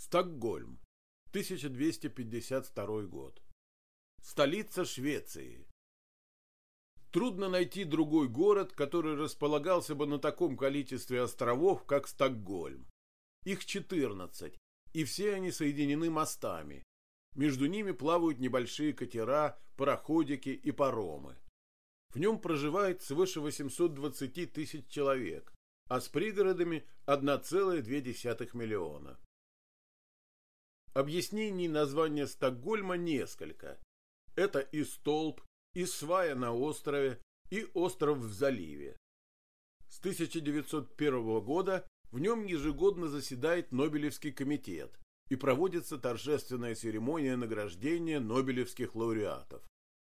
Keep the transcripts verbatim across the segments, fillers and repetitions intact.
Стокгольм, тысяча двести пятьдесят второй год. Столица Швеции. Трудно найти другой город, который располагался бы на таком количестве островов, как Стокгольм. Их четырнадцать, и все они соединены мостами. Между ними плавают небольшие катера, пароходики и паромы. В нем проживает свыше восемьсот двадцать тысяч человек, а с пригородами одна целая две десятых миллиона. Объяснений названия Стокгольма несколько. Это и столб, и свая на острове, и остров в заливе. С тысяча девятьсот первого года в нем ежегодно заседает Нобелевский комитет и проводится торжественная церемония награждения нобелевских лауреатов.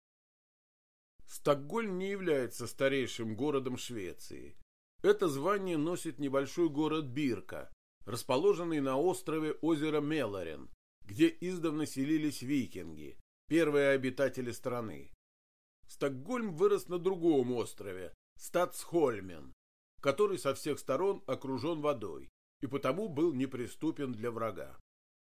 Стокгольм не является старейшим городом Швеции. Это звание носит небольшой город Бирка, расположенный на острове озера Мälaren, где издавна селились викинги, первые обитатели страны. Стокгольм вырос на другом острове, Статсхольмен, который со всех сторон окружен водой и потому был неприступен для врага.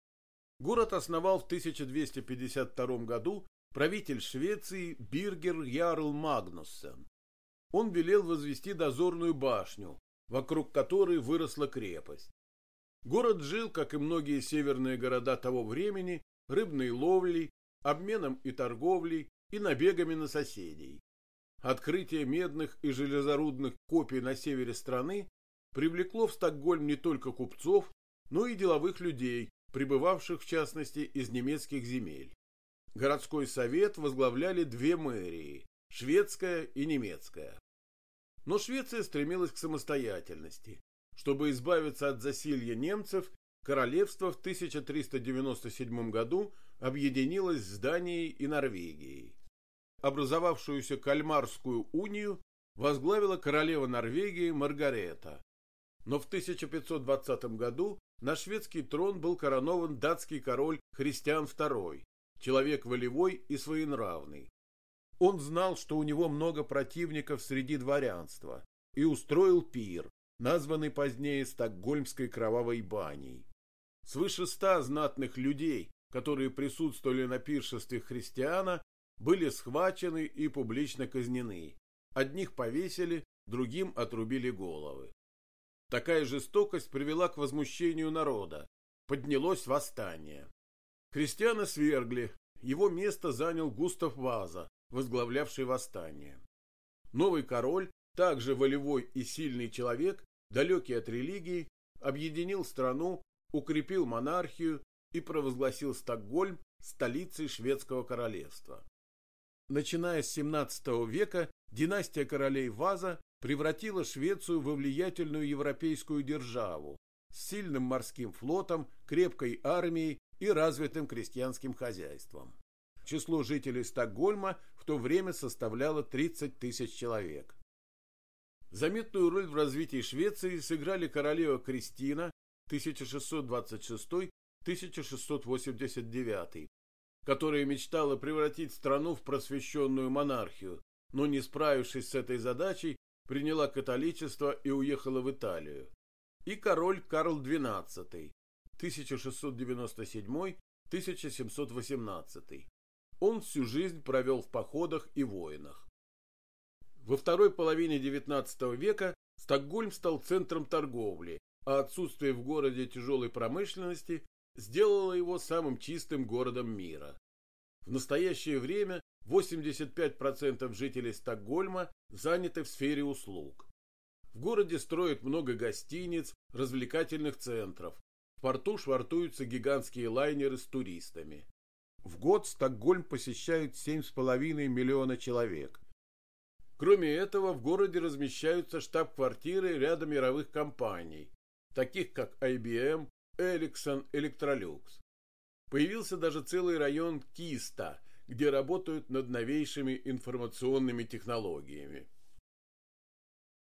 Город основал в тысяча двести пятьдесят втором году правитель Швеции Биргер Ярл Магнуссен. Он велел возвести дозорную башню, вокруг которой выросла крепость. Город жил, как и многие северные города того времени, рыбной ловлей, обменом и торговлей и набегами на соседей. Открытие медных и железорудных копий на севере страны привлекло в Стокгольм не только купцов, но и деловых людей, прибывавших в частности из немецких земель. Городской совет возглавляли две мэрии – шведская и немецкая. Но Швеция стремилась к самостоятельности. Чтобы избавиться от засилья немцев, королевство в тысяча триста девяносто седьмом году объединилось с Данией и Норвегией. Образовавшуюся Кальмарскую унию возглавила королева Норвегии Маргарета. Но в тысяча пятьсот двадцатом году на шведский трон был коронован датский король Христиан второй, человек волевой и своенравный. Он знал, что у него много противников среди дворянства, и устроил пир, названный позднее Стокгольмской кровавой баней. Свыше ста знатных людей, которые присутствовали на пиршестве Христиана, были схвачены и публично казнены. Одних повесили, другим отрубили головы. Такая жестокость привела к возмущению народа. Поднялось восстание. Христиана свергли, его место занял Густав Ваза, возглавлявший восстание. Новый король, также волевой и сильный человек, далекий от религии, объединил страну, укрепил монархию и провозгласил Стокгольм столицей шведского королевства. Начиная с семнадцатого века династия королей Ваза превратила Швецию во влиятельную европейскую державу с сильным морским флотом, крепкой армией и развитым крестьянским хозяйством. Число жителей Стокгольма в то время составляло тридцать тысяч человек. Заметную роль в развитии Швеции сыграли королева Кристина тысяча шестьсот двадцать шестой — тысяча шестьсот восемьдесят девятый, которая мечтала превратить страну в просвещенную монархию, но, не справившись с этой задачей, приняла католичество и уехала в Италию. И король Карл двенадцатый тысяча шестьсот девяносто седьмой — тысяча семьсот восемнадцатый. Он всю жизнь провел в походах и войнах. Во второй половине девятнадцатого века Стокгольм стал центром торговли, а отсутствие в городе тяжелой промышленности сделало его самым чистым городом мира. В настоящее время восемьдесят пять процентов жителей Стокгольма заняты в сфере услуг. В городе строят много гостиниц, развлекательных центров. В порту швартуются гигантские лайнеры с туристами. В год Стокгольм посещают семь с половиной миллиона человек. Кроме этого, в городе размещаются штаб-квартиры ряда мировых компаний, таких как ай би эм, Ericsson, Electrolux. Появился даже целый район Киста, где работают над новейшими информационными технологиями.